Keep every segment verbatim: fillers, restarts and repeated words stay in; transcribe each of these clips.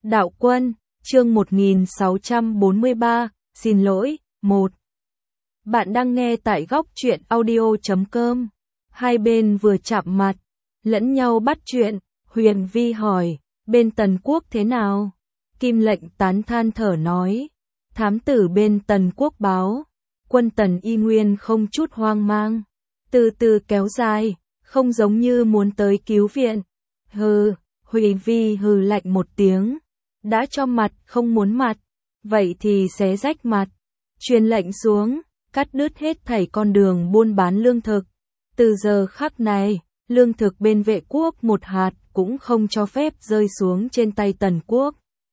Đạo quân, chương một nghìn sáu trăm bốn mươi ba, xin lỗi, một. Bạn đang nghe tại góc truyện audio chấm com. Hai bên vừa chạm mặt, lẫn nhau bắt chuyện, Huyền Vi hỏi, bên Tần Quốc thế nào? Kim Lệnh tán than thở nói, thám tử bên Tần Quốc báo, quân Tần y nguyên không chút hoang mang, từ từ kéo dài, không giống như muốn tới cứu viện. Hừ, Huyền Vi hừ lạnh một tiếng, đã cho mặt không muốn mặt, vậy thì xé rách mặt. Truyền lệnh xuống, cắt đứt hết thảy con đường buôn bán lương thực. Từ giờ khắc này, lương thực bên Vệ quốc một hạt cũng không cho phép rơi xuống trên tay Tần Quốc.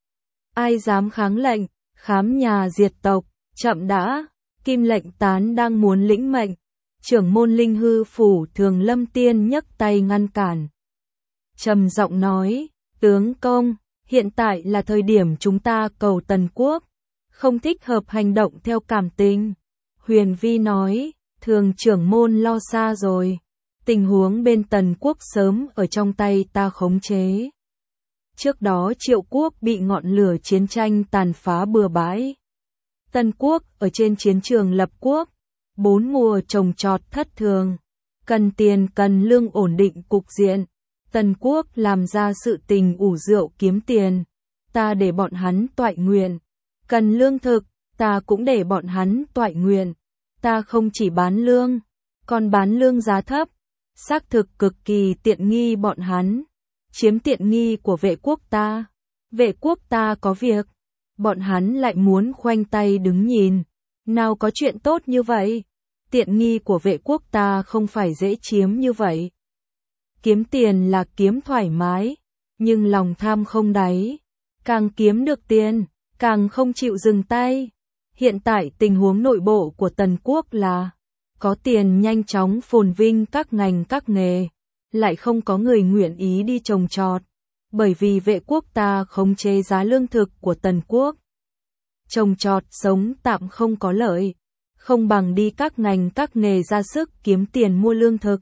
Ai dám kháng lệnh, khám nhà diệt tộc, chậm đã. Kim Lệnh tán đang muốn lĩnh mệnh, trưởng môn Linh Hư phủ Thường Lâm Tiên nhấc tay ngăn cản. Trầm giọng nói, tướng công, hiện tại là thời điểm chúng ta cầu Tần Quốc, không thích hợp hành động theo cảm tình. Huyền Vi nói, Thường trưởng môn lo xa rồi, tình huống bên Tần Quốc sớm ở trong tay ta khống chế. Trước đó Triệu Quốc bị ngọn lửa chiến tranh tàn phá bừa bãi. Tần Quốc ở trên chiến trường lập quốc, bốn mùa trồng trọt thất thường, cần tiền cần lương ổn định cục diện. Tần Quốc làm ra sự tình ủ rượu kiếm tiền, ta để bọn hắn toại nguyện. Cần lương thực, ta cũng để bọn hắn toại nguyện. Ta không chỉ bán lương, còn bán lương giá thấp, xác thực cực kỳ tiện nghi bọn hắn, chiếm tiện nghi của Vệ quốc ta. Vệ quốc ta có việc, bọn hắn lại muốn khoanh tay đứng nhìn, nào có chuyện tốt như vậy. Tiện nghi của Vệ quốc ta không phải dễ chiếm như vậy. Kiếm tiền là kiếm thoải mái, nhưng lòng tham không đáy, càng kiếm được tiền, càng không chịu dừng tay. Hiện tại tình huống nội bộ của Tần Quốc là có tiền nhanh chóng phồn vinh các ngành các nghề, lại không có người nguyện ý đi trồng trọt, bởi vì Vệ quốc ta khống chế giá lương thực của Tần Quốc. Trồng trọt sống tạm không có lợi, không bằng đi các ngành các nghề ra sức kiếm tiền mua lương thực.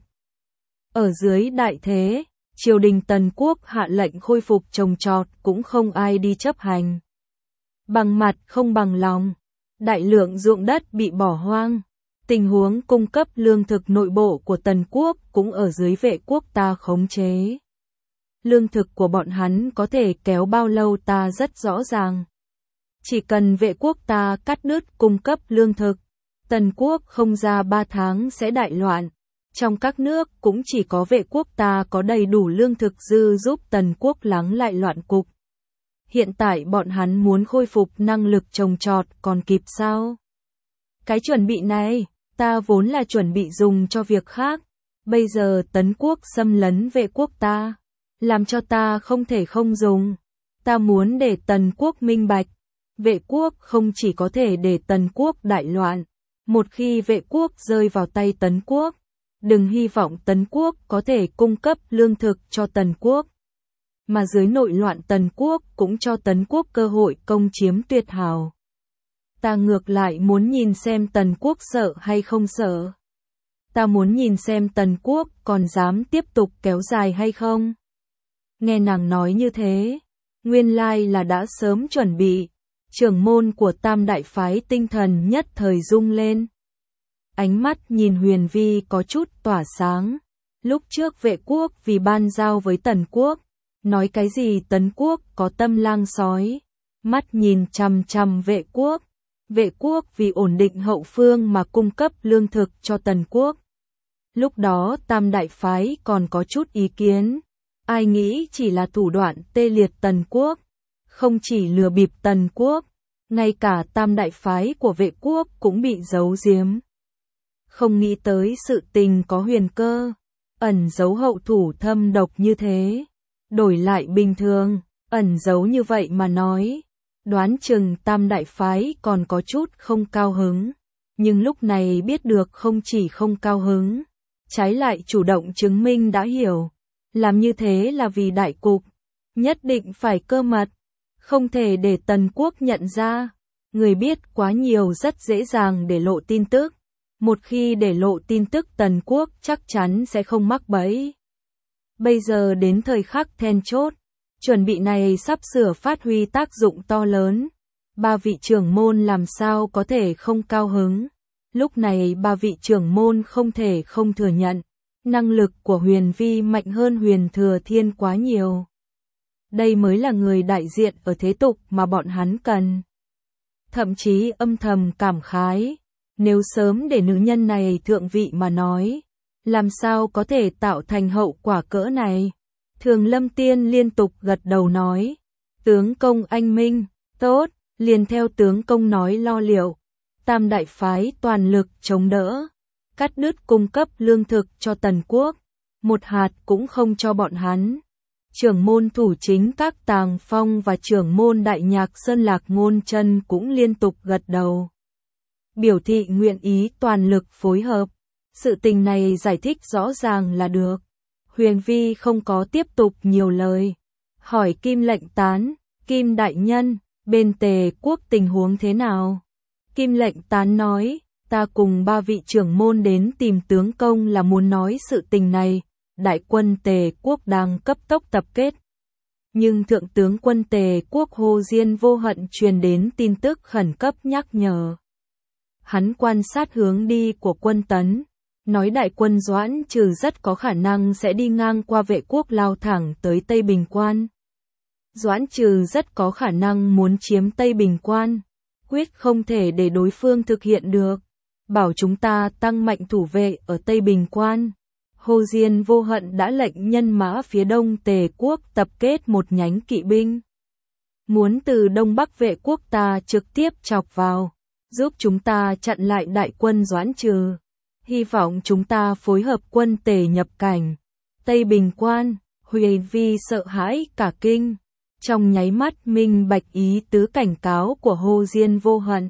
Ở dưới đại thế, triều đình Tần Quốc hạ lệnh khôi phục trồng trọt cũng không ai đi chấp hành. Bằng mặt không bằng lòng, đại lượng ruộng đất bị bỏ hoang. Tình huống cung cấp lương thực nội bộ của Tần Quốc cũng ở dưới Vệ quốc ta khống chế. Lương thực của bọn hắn có thể kéo bao lâu ta rất rõ ràng. Chỉ cần Vệ quốc ta cắt đứt cung cấp lương thực, Tần Quốc không ra ba tháng sẽ đại loạn. Trong các nước cũng chỉ có Vệ quốc ta có đầy đủ lương thực dư giúp Tần Quốc lắng lại loạn cục. Hiện tại bọn hắn muốn khôi phục năng lực trồng trọt còn kịp sao? Cái chuẩn bị này, ta vốn là chuẩn bị dùng cho việc khác. Bây giờ Tần Quốc xâm lấn Vệ quốc ta, làm cho ta không thể không dùng. Ta muốn để Tần Quốc minh bạch, Vệ quốc không chỉ có thể để Tần Quốc đại loạn. Một khi Vệ quốc rơi vào tay Tần Quốc, đừng hy vọng Tần Quốc có thể cung cấp lương thực cho Tần Quốc. Mà dưới nội loạn Tần Quốc cũng cho Tần Quốc cơ hội công chiếm tuyệt hảo. Ta ngược lại muốn nhìn xem Tần Quốc sợ hay không sợ. Ta muốn nhìn xem Tần Quốc còn dám tiếp tục kéo dài hay không. Nghe nàng nói như thế, nguyên lai là đã sớm chuẩn bị. Trưởng môn của Tam Đại Phái tinh thần nhất thời rung lên. Ánh mắt nhìn Huyền Vi có chút tỏa sáng. Lúc trước Vệ quốc vì ban giao với Tần Quốc, nói cái gì Tần Quốc có tâm lang sói, mắt nhìn chằm chằm Vệ quốc. Vệ quốc vì ổn định hậu phương mà cung cấp lương thực cho Tần Quốc. Lúc đó Tam Đại Phái còn có chút ý kiến, ai nghĩ chỉ là thủ đoạn tê liệt Tần Quốc, không chỉ lừa bịp Tần Quốc, ngay cả Tam Đại Phái của Vệ quốc cũng bị giấu giếm. Không nghĩ tới sự tình có huyền cơ, ẩn giấu hậu thủ thâm độc như thế. Đổi lại bình thường, ẩn giấu như vậy mà nói, đoán chừng Tam Đại Phái còn có chút không cao hứng. Nhưng lúc này biết được không chỉ không cao hứng, trái lại chủ động chứng minh đã hiểu. Làm như thế là vì đại cục, nhất định phải cơ mật, không thể để Tần Quốc nhận ra. Người biết quá nhiều rất dễ dàng để lộ tin tức. Một khi để lộ tin tức Tần Quốc chắc chắn sẽ không mắc bẫy. Bây giờ đến thời khắc then chốt, Chuẩn bị này sắp sửa phát huy tác dụng to lớn. Ba vị trưởng môn làm sao có thể không cao hứng. Lúc này ba vị trưởng môn không thể không thừa nhận. Năng lực của Huyền Vi mạnh hơn Huyền Thừa Thiên quá nhiều. Đây mới là người đại diện ở thế tục mà bọn hắn cần. Thậm chí âm thầm cảm khái. Nếu sớm để nữ nhân này thượng vị mà nói, làm sao có thể tạo thành hậu quả cỡ này. Thường Lâm Tiên liên tục gật đầu nói. Tướng công anh minh, tốt, liền theo tướng công nói lo liệu. Tam đại phái toàn lực chống đỡ, cắt đứt cung cấp lương thực cho Tần Quốc, một hạt cũng không cho bọn hắn. Trưởng môn thủ chính các Tàng Phong và trưởng môn Đại Nhạc Sơn Lạc Ngôn Chân cũng liên tục gật đầu. Biểu thị nguyện ý toàn lực phối hợp. Sự tình này giải thích rõ ràng là được. Huyền Vi không có tiếp tục nhiều lời. Hỏi Kim Lệnh Tán, Kim Đại Nhân, bên Tề Quốc tình huống thế nào? Kim Lệnh Tán nói, ta cùng ba vị trưởng môn đến tìm tướng công là muốn nói sự tình này. Đại quân Tề Quốc đang cấp tốc tập kết. Nhưng Thượng tướng quân Tề Quốc Hồ Diên Vô Hận truyền đến tin tức khẩn cấp nhắc nhở. Hắn quan sát hướng đi của quân Tấn, nói đại quân Doãn Trừ rất có khả năng sẽ đi ngang qua Vệ Quốc lao thẳng tới Tây Bình Quan. Doãn Trừ rất có khả năng muốn chiếm Tây Bình Quan, quyết không thể để đối phương thực hiện được. Bảo chúng ta tăng mạnh thủ vệ ở Tây Bình Quan. Hồ Diên Vô Hận đã lệnh nhân mã phía đông Tề Quốc tập kết một nhánh kỵ binh. Muốn từ Đông Bắc Vệ Quốc ta trực tiếp chọc vào, giúp chúng ta chặn lại đại quân Doãn Trừ. Hy vọng chúng ta phối hợp quân Tề nhập cảnh. Tây Bình Quan, Huyền Vi sợ hãi cả kinh. Trong nháy mắt minh bạch ý tứ cảnh cáo của Hồ Diên Vô Hận.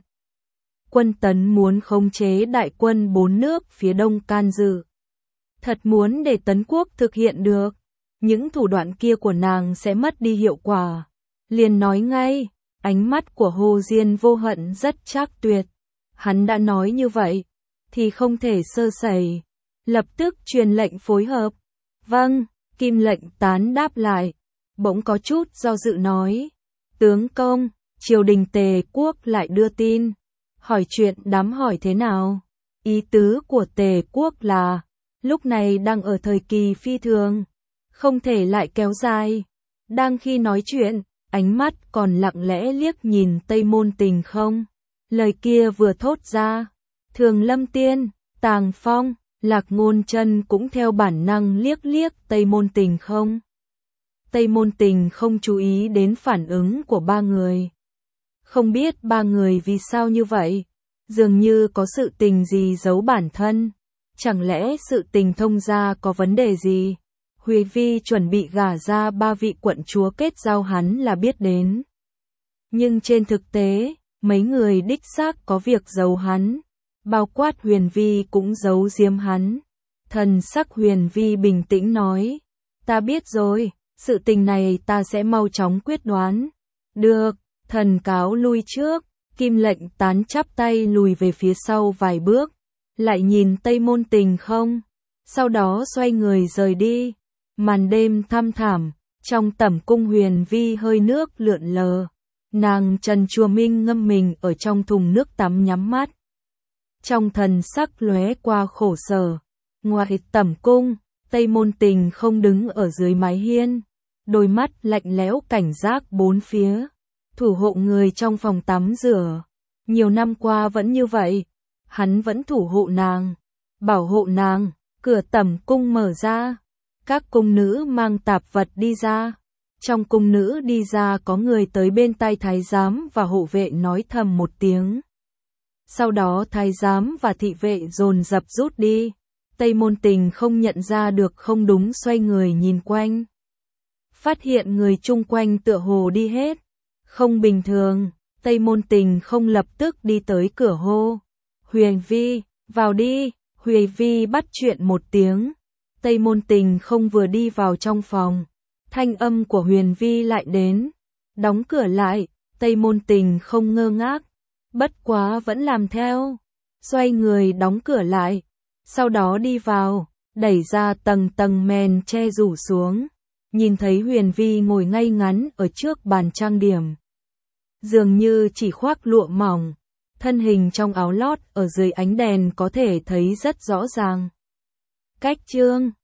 Quân Tấn muốn khống chế đại quân bốn nước phía đông can dự. Thật muốn để Tấn Quốc thực hiện được, những thủ đoạn kia của nàng sẽ mất đi hiệu quả. Liền nói ngay, ánh mắt của Hồ Diên Vô Hận rất trác tuyệt. Hắn đã nói như vậy, thì không thể sơ sẩy. Lập tức truyền lệnh phối hợp. Vâng, Kim Lệnh Tán đáp lại. Bỗng có chút do dự nói. Tướng công, triều đình Tề Quốc lại đưa tin. Hỏi chuyện đám hỏi thế nào? Ý tứ của Tề Quốc là, lúc này đang ở thời kỳ phi thường, không thể lại kéo dài. Đang khi nói chuyện, ánh mắt còn lặng lẽ liếc nhìn Tây Môn Tình không. Lời kia vừa thốt ra, Thường Lâm Tiên, Tàng Phong, Lạc Ngôn Chân cũng theo bản năng liếc liếc Tây Môn Tình không. Tây Môn Tình không chú ý đến phản ứng của ba người. Không biết ba người vì sao như vậy, dường như có sự tình gì giấu bản thân. Chẳng lẽ sự tình thông gia có vấn đề gì? Huy Vi chuẩn bị gả ra ba vị quận chúa kết giao hắn là biết đến. Nhưng trên thực tế, mấy người đích xác có việc giấu hắn. Bao quát Huyền Vi cũng giấu giếm hắn. Thần sắc Huyền Vi bình tĩnh nói. Ta biết rồi, sự tình này ta sẽ mau chóng quyết đoán. Được, thần cáo lui trước. Kim Lệnh Tán chắp tay lùi về phía sau vài bước. Lại nhìn Tây Môn Tình không. Sau đó xoay người rời đi. Màn đêm thăm thảm. Trong tẩm cung Huyền Vi hơi nước lượn lờ. Nàng trần chùa minh ngâm mình ở trong thùng nước tắm nhắm mắt. Trong thần sắc lóe qua khổ sở. Ngoài tẩm cung, Tây Môn Tình không đứng ở dưới mái hiên. Đôi mắt lạnh lẽo cảnh giác bốn phía. Thủ hộ người trong phòng tắm rửa. Nhiều năm qua vẫn như vậy. Hắn vẫn thủ hộ nàng. Bảo hộ nàng. Cửa tẩm cung mở ra. Các cung nữ mang tạp vật đi ra. Trong cung nữ đi ra có người tới bên tai thái giám và hộ vệ nói thầm một tiếng. Sau đó thái giám và thị vệ dồn dập rút đi. Tây Môn Tình không nhận ra được không đúng, xoay người nhìn quanh. Phát hiện người chung quanh tựa hồ đi hết. Không bình thường, Tây Môn Tình không lập tức đi tới cửa hô. Huyền Vi, vào đi. Huyền Vi bắt chuyện một tiếng. Tây Môn Tình không vừa đi vào trong phòng. Thanh âm của Huyền Vi lại đến. Đóng cửa lại, Tây Môn Tình không ngơ ngác. Bất quá vẫn làm theo. Xoay người đóng cửa lại. Sau đó đi vào, đẩy ra tầng tầng mền che rủ xuống. nhìn thấy Huyền Vi ngồi ngay ngắn ở trước bàn trang điểm. Dường như chỉ khoác lụa mỏng, thân hình trong áo lót ở dưới ánh đèn có thể thấy rất rõ ràng. Cách chương